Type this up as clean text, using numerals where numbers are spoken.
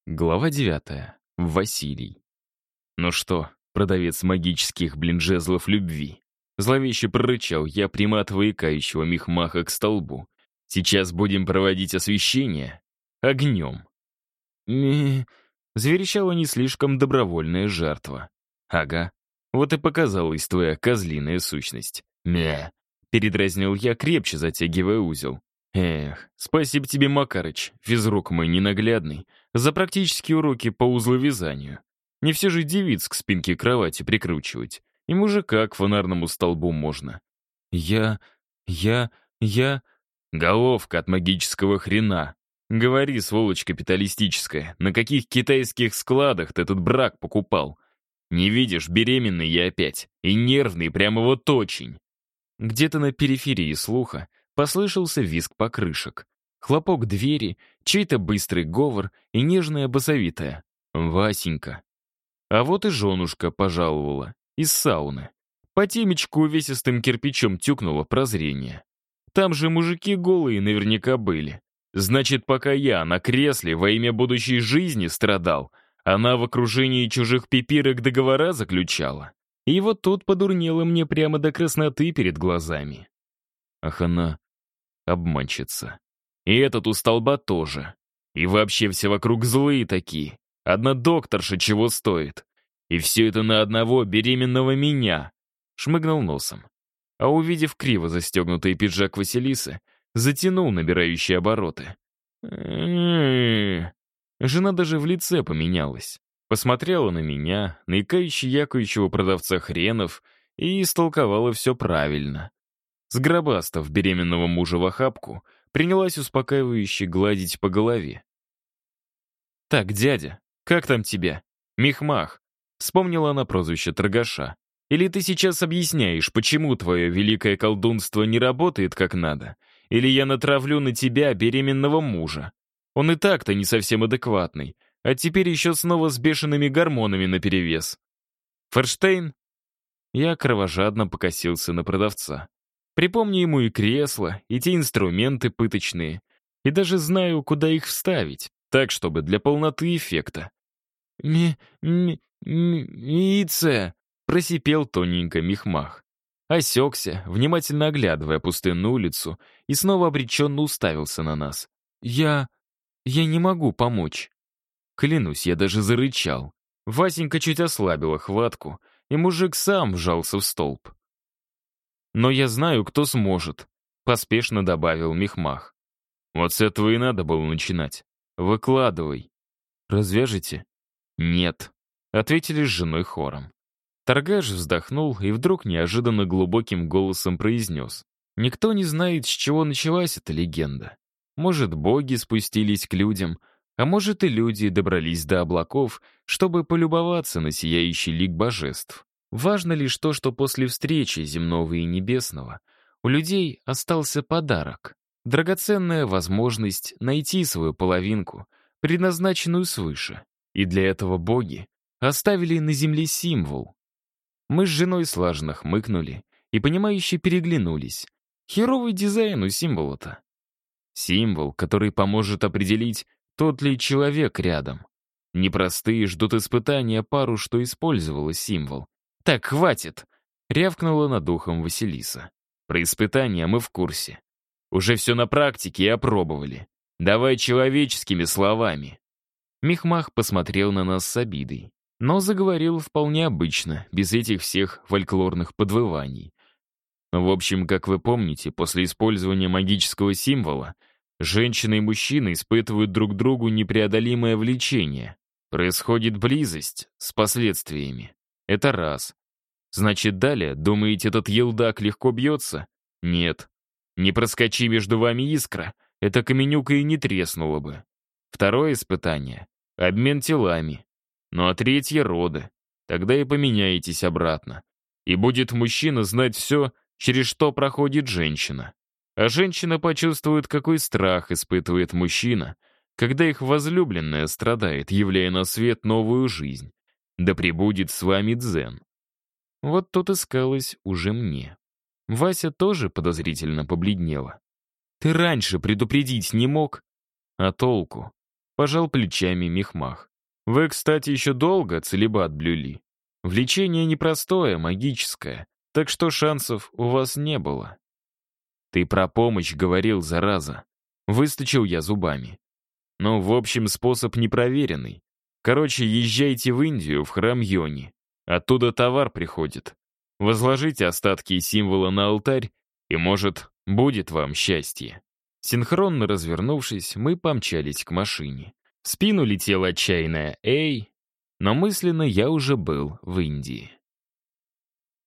Глава 9. Василий. «Ну что, продавец магических блинжезлов любви?» Зловеще прорычал я, приматывая икающего михмаха к столбу. «Сейчас будем проводить освещение огнем». «Ми...» — заверещала не слишком добровольная жертва. «Ага, вот и показалась твоя козлиная сущность». «Мя...» — передразнил я, крепче затягивая узел. «Эх, спасибо тебе, Макарыч, физрук мой ненаглядный, за практические уроки по узловязанию. Не все же девиц к спинке кровати прикручивать, и мужика к фонарному столбу можно. Я... я... Головка от магического хрена. Говори, сволочь капиталистическая, на каких китайских складах ты этот брак покупал? Не видишь, беременный я опять, и нервный прямо вот очень». Где-то на периферии слуха послышался визг покрышек, хлопок двери, чей-то быстрый говор и нежная басовитая «Васенька». А вот и женушка пожаловала из сауны. По темечку увесистым кирпичом тюкнуло прозрение. Там же мужики голые наверняка были. Значит, пока я на кресле во имя будущей жизни страдал, она в окружении чужих пипирок договора заключала. И вот тут подурнело мне прямо до красноты перед глазами. Ах, она обманщица. И этот у столба тоже. И вообще все вокруг злые такие. Одна докторша чего стоит. И все это на одного беременного меня. Шмыгнул носом. А увидев криво застегнутый пиджак Василисы, затянул набирающие обороты. Жена даже в лице поменялась. Посмотрела на меня, на икающего продавца хренов, и истолковала все правильно. Сгробастав беременного мужа в охапку, принялась успокаивающе гладить по голове. «Так, дядя, как там тебя? Михмах», — вспомнила она прозвище торгаша. «Или ты сейчас объясняешь, почему твое великое колдунство не работает как надо? Или я натравлю на тебя беременного мужа? Он и так-то не совсем адекватный, а теперь еще снова с бешеными гормонами наперевес. Ферштейн?» Я кровожадно покосился на продавца. Припомни ему и кресло, и те инструменты пыточные, и даже знаю, куда их вставить, так, чтобы для полноты эффекта. «Милиция!» — просипел тоненько Михмах. Осекся, внимательно оглядывая пустынную улицу, и снова обреченно уставился на нас. Я не могу помочь». Клянусь, я даже зарычал. Васенька чуть ослабила хватку, и мужик сам вжался в столб. «Но я знаю, кто сможет», — поспешно добавил Михмах. «Вот с этого и надо было начинать. Выкладывай». «Развяжете?» «Нет», — ответили с женой хором. Торгаш вздохнул и вдруг неожиданно глубоким голосом произнес. «Никто не знает, с чего началась эта легенда. Может, боги спустились к людям, а может, и люди добрались до облаков, чтобы полюбоваться на сияющий лик божеств. Важно лишь то, что после встречи земного и небесного у людей остался подарок, драгоценная возможность найти свою половинку, предназначенную свыше. И для этого боги оставили на земле символ». Мы с женой слаженно хмыкнули и, понимающе переглянулись. Херовый дизайн у символа-то. Символ, который поможет определить, тот ли человек рядом. Непростые ждут испытания пару, что использовала символ. «Так, хватит!» — рявкнула над ухом Василиса. «Про испытания мы в курсе. Уже все на практике и опробовали. Давай человеческими словами». Михмах посмотрел на нас с обидой, но заговорил вполне обычно, без этих всех фольклорных подвываний. В общем, как вы помните, после использования магического символа женщина и мужчина испытывают друг другу непреодолимое влечение. Происходит близость с последствиями. Это раз. Значит, далее, думаете, этот елдак легко бьется? Нет. Не проскочи между вами искра, эта каменюка и не треснула бы. Второе испытание — обмен телами. Ну а третье — роды. Тогда и поменяетесь обратно. И будет мужчина знать все, через что проходит женщина. А женщина почувствует, какой страх испытывает мужчина, когда их возлюбленная страдает, являя на свет новую жизнь. Да пребудет с вами дзен. Вот тут искалось уже мне. Вася тоже подозрительно побледнела. «Ты раньше предупредить не мог?» «А толку? пожал плечами Михмах. Вы, кстати, еще долго целибат блюли. Влечение непростое, магическое, так что шансов у вас не было. Ты про помощь говорил, зараза. Выстучил я зубами. Ну, в общем, способ непроверенный. Короче, езжайте в Индию, в храм Йони. Оттуда товар приходит. Возложите остатки символа на алтарь, и, может, будет вам счастье. Синхронно развернувшись, мы помчались к машине. В спину летела отчаянная «Эй!», но мысленно я уже был в Индии.